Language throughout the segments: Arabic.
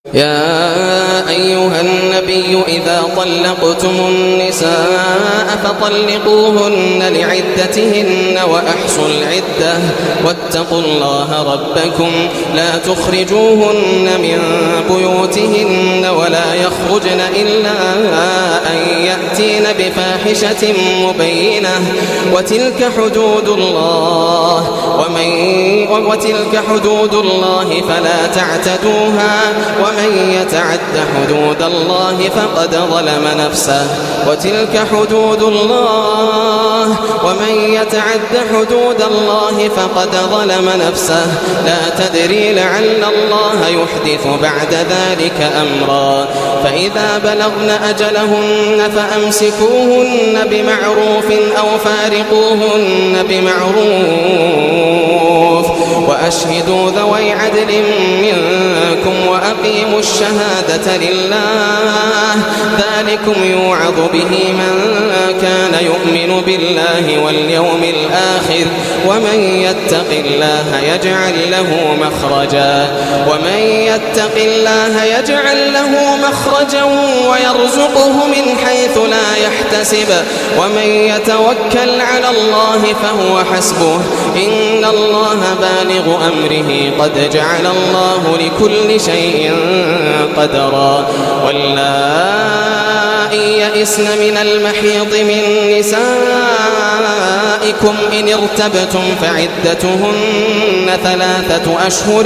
يا أيها النبي إذا طلقتم النساء فطلقوهن لعدتهن وأحصوا العدة واتقوا الله ربكم لا تخرجوهن من بيوتهن ولا يخرجن إلا أن يأتين بفاحشة مبينة وتلك حدود الله فلا تعتدوها ومن يتعد حدود الله فقد ظلم نفسه وتلك حدود الله ومن يتعد حدود الله فقد ظلم نفسه لا تدري لعل الله يحدث بعد ذلك أمرا فإذا بلغن أجلهن فأمسكوهن بمعروف أو فارقوهن بمعروف وأشهدوا ذوي عدل منكم وأقيموا الشهادة لله ذلكم يوعظ به من كان يؤمن بالله واليوم الآخر ومن يتق الله يجعل له مخرجا ويرزقه من حيث لا يحتسب ومن يتوكل على الله فهو حسبه إن الله بالغ أمره قد جعل الله لكل شيء قدرا واللائي يئسن من المحيض من نسائكم إن ارتبتم فعدتهن 3 أشهر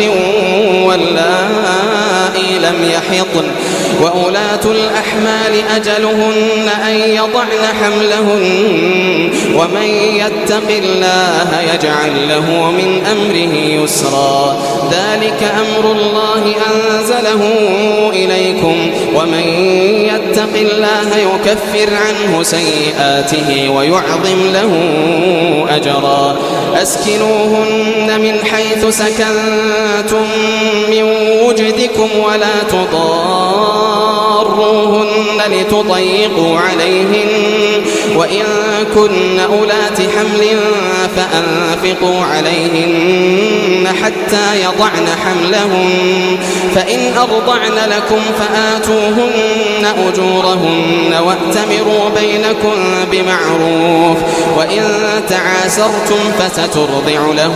واللائي لم يحضن وأولاة الأحمال أجلهن أن يضعن حملهن ومن يتق الله يجعل له من أمره يسرا ذلك أمر الله أنزله إليكم ومن يتق الله يكفر عنه سيئاته ويعظم له أجرا أسكنوهن من حيث سكنتم من وجدكم ولا تضاروهن لتضيقوا عليهن وإن كن أولات حمل فأنفقوا عليهن حتى يضعن حملهن فإن أرضعن لكم فآتوهن أجورهن وأتمروا بينكم بمعروف وإن تعاسرتم فسترضع له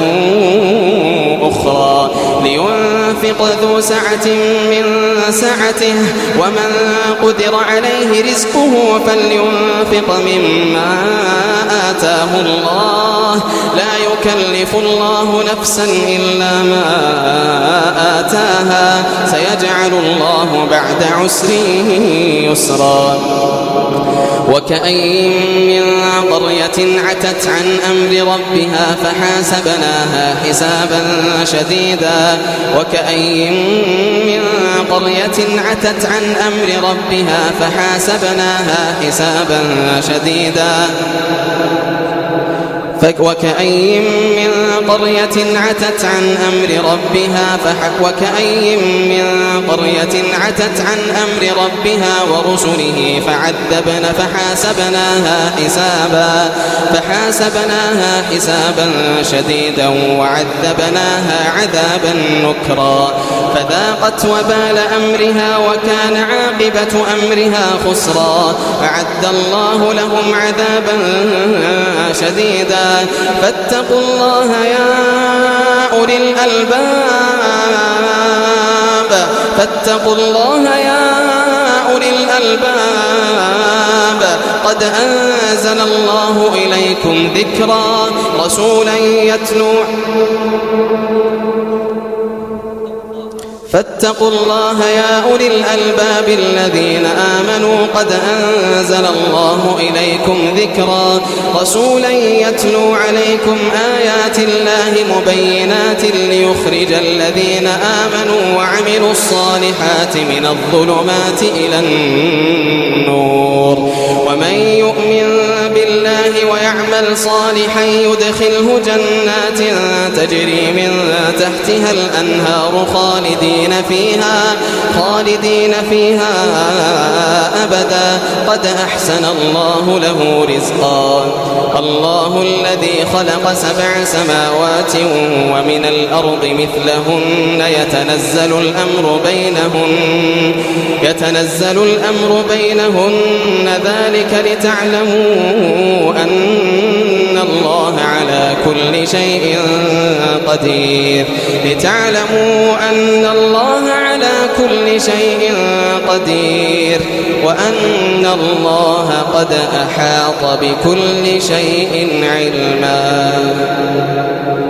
أخرى لينفق ذو سعة من سعته ومن قدر عليه رزقه فلينفق مما آتاه الله لا يكلف الله نفسا إلا ما آتاها سيجعل الله بعد عسر يسرا وكأين من قرية عتت عن أمر ربها فحاسبناها حسابا شديدا وكأين من قرية عتت عن أمر ربها فحاسبناها حسابا شديدا وكأين من قرية عتت عن أمر ربها ورسله فحاسبناها حسابا شديدا وعذبناها عذابا نكرا فذاقت وبال أمرها وكان عاقبة أمرها خسرا أعد الله لهم عذابا شديدا فاتقوا الله يا أولي الألباب قد أنزل الله إليكم ذكرا رسولا يتلو فاتقوا الله يا أولي الألباب الذين آمنوا قد أنزل الله إليكم ذكرا رسولا يتلو عليكم آيات الله مبينات ليخرج الذين آمنوا وعملوا الصالحات من الظلمات إلى النور ومن يؤمن بالله ويعمل يعمل صالحا يدخله جنات تجري من تحتها الأنهار خالدين فيها أبدا قد أحسن الله له رزقا. الله الذي خلق 7 سماوات ومن الأرض مثلهن يتنزل الأمر بينهن ذلك لتعلموا أن الله على كل شيء قدير وأن الله قد أحاط بكل شيء علما.